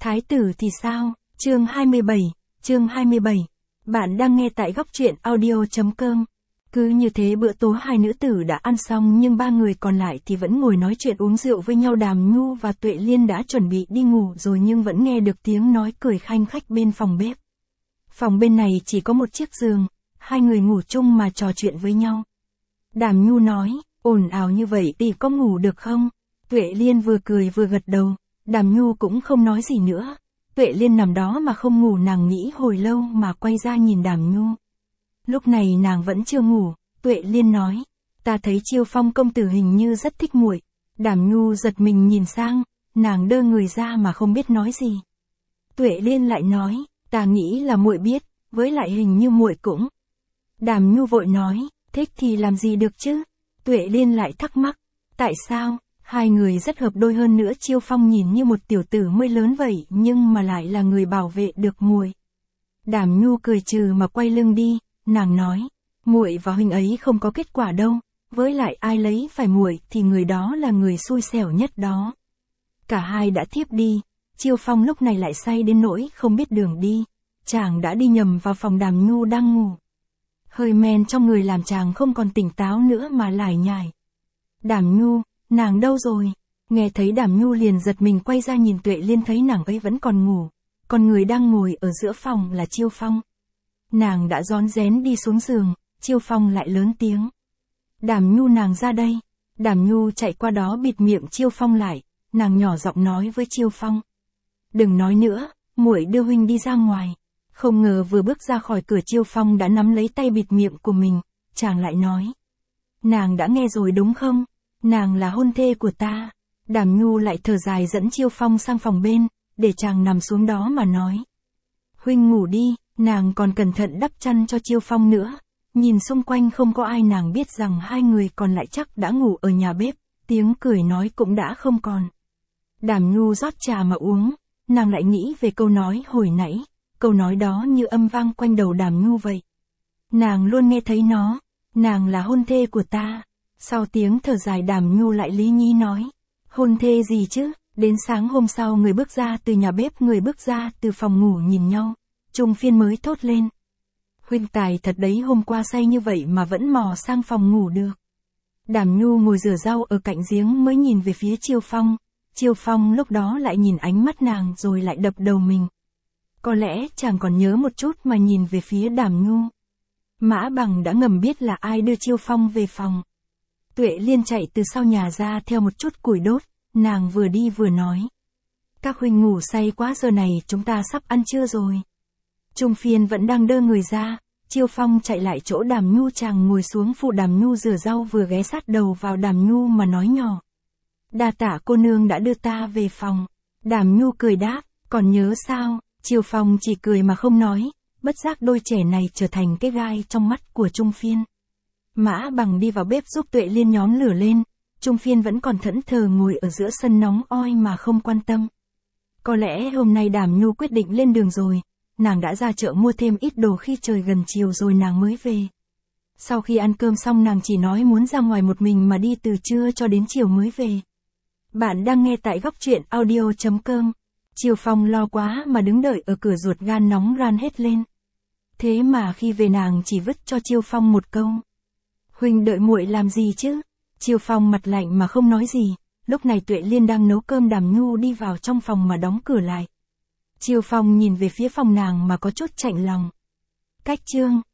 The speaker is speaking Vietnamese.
Thái tử thì sao? Chương 27. Bạn đang nghe tại góc truyện audio.com. Cứ như thế bữa tối hai nữ tử đã ăn xong nhưng ba người còn lại thì vẫn ngồi nói chuyện uống rượu với nhau. Đàm Nhu và Tuệ Liên đã chuẩn bị đi ngủ rồi nhưng vẫn nghe được tiếng nói cười khanh khách bên phòng bếp. Phòng bên này chỉ có một chiếc giường, hai người ngủ chung mà trò chuyện với nhau. Đàm Nhu nói, ồn ào như vậy thì có ngủ được không? Tuệ Liên vừa cười vừa gật đầu, Đàm Nhu cũng không nói gì nữa. Tuệ Liên nằm đó mà không ngủ, nàng nghĩ hồi lâu mà quay ra nhìn Đàm Nhu. Lúc này nàng vẫn chưa ngủ, Tuệ Liên nói, ta thấy Chiêu Phong công tử hình như rất thích muội. Đàm Nhu giật mình nhìn sang, nàng đơ người ra mà không biết nói gì. Tuệ Liên lại nói, ta nghĩ là muội biết, với lại hình như muội cũng. Đàm Nhu vội nói, thích thì làm gì được chứ? Tuệ Liên lại thắc mắc, tại sao? Hai người rất hợp đôi, hơn nữa Chiêu Phong nhìn như một tiểu tử mới lớn vậy nhưng mà lại là người bảo vệ được muội. Đàm Nhu cười trừ mà quay lưng đi, nàng nói, muội và huynh ấy không có kết quả đâu, với lại ai lấy phải muội thì người đó là người xui xẻo nhất đó. Cả hai đã thiếp đi, Chiêu Phong lúc này lại say đến nỗi không biết đường đi, chàng đã đi nhầm vào phòng Đàm Nhu đang ngủ. Hơi men trong người làm chàng không còn tỉnh táo nữa mà lải nhải. Đàm Nhu, nàng đâu rồi? Nghe thấy Đàm Nhu liền giật mình quay ra nhìn Tuệ Liên, thấy nàng ấy vẫn còn ngủ, còn người đang ngồi ở giữa phòng là Chiêu Phong. Nàng đã rón rén đi xuống giường, Chiêu Phong lại lớn tiếng. Đàm Nhu, nàng ra đây. Đàm Nhu chạy qua đó bịt miệng Chiêu Phong lại, nàng nhỏ giọng nói với Chiêu Phong. Đừng nói nữa, muội đưa huynh đi ra ngoài. Không ngờ vừa bước ra khỏi cửa Chiêu Phong đã nắm lấy tay bịt miệng của mình, chàng lại nói. Nàng đã nghe rồi đúng không? Nàng là hôn thê của ta. Đàm Nhu lại thở dài dẫn Chiêu Phong sang phòng bên, để chàng nằm xuống đó mà nói. Huynh ngủ đi, nàng còn cẩn thận đắp chăn cho Chiêu Phong nữa. Nhìn xung quanh không có ai, nàng biết rằng hai người còn lại chắc đã ngủ ở nhà bếp, tiếng cười nói cũng đã không còn. Đàm Nhu rót trà mà uống, nàng lại nghĩ về câu nói hồi nãy, câu nói đó như âm vang quanh đầu Đàm Nhu vậy. Nàng luôn nghe thấy nó, nàng là hôn thê của ta. Sau tiếng thở dài Đàm Nhu lại lý nhí nói, hôn thê gì chứ? Đến sáng hôm sau người bước ra từ nhà bếp, người bước ra từ phòng ngủ nhìn nhau, Trung Phiên mới thốt lên. Huynh tài thật đấy, hôm qua say như vậy mà vẫn mò sang phòng ngủ được. Đàm Nhu ngồi rửa rau ở cạnh giếng mới nhìn về phía Chiêu Phong. Chiêu Phong lúc đó lại nhìn ánh mắt nàng rồi lại đập đầu mình. Có lẽ chàng còn nhớ một chút mà nhìn về phía Đàm Nhu. Mã Bằng đã ngầm biết là ai đưa Chiêu Phong về phòng. Tuệ Liên chạy từ sau nhà ra theo một chút củi đốt, nàng vừa đi vừa nói. Các huynh ngủ say quá, giờ này chúng ta sắp ăn trưa rồi. Trung Phiên vẫn đang đơ người ra, Chiêu Phong chạy lại chỗ Đàm Nhu, chàng ngồi xuống phụ Đàm Nhu rửa rau, vừa ghé sát đầu vào Đàm Nhu mà nói nhỏ. Đa tạ cô nương đã đưa ta về phòng. Đàm Nhu cười đáp, còn nhớ sao? Chiêu Phong chỉ cười mà không nói, bất giác đôi trẻ này trở thành cái gai trong mắt của Trung Phiên. Mã Bằng đi vào bếp giúp Tuệ Liên nhóm lửa lên, Trung Phiên vẫn còn thẫn thờ ngồi ở giữa sân nóng oi mà không quan tâm. Có lẽ hôm nay Đàm Nhu quyết định lên đường rồi, nàng đã ra chợ mua thêm ít đồ, khi trời gần chiều rồi nàng mới về. Sau khi ăn cơm xong nàng chỉ nói muốn ra ngoài một mình mà đi từ trưa cho đến chiều mới về. Bạn đang nghe tại góc truyện audio.com. Chiêu Phong lo quá mà đứng đợi ở cửa, ruột gan nóng ran hết lên. Thế mà khi về nàng chỉ vứt cho Chiêu Phong một câu. Huynh đợi muội làm gì chứ? Chiêu Phong mặt lạnh mà không nói gì. Lúc này Tuệ Liên đang nấu cơm, Đàm Nhu đi vào trong phòng mà đóng cửa lại. Chiêu Phong nhìn về phía phòng nàng mà có chút chạnh lòng. Cách chương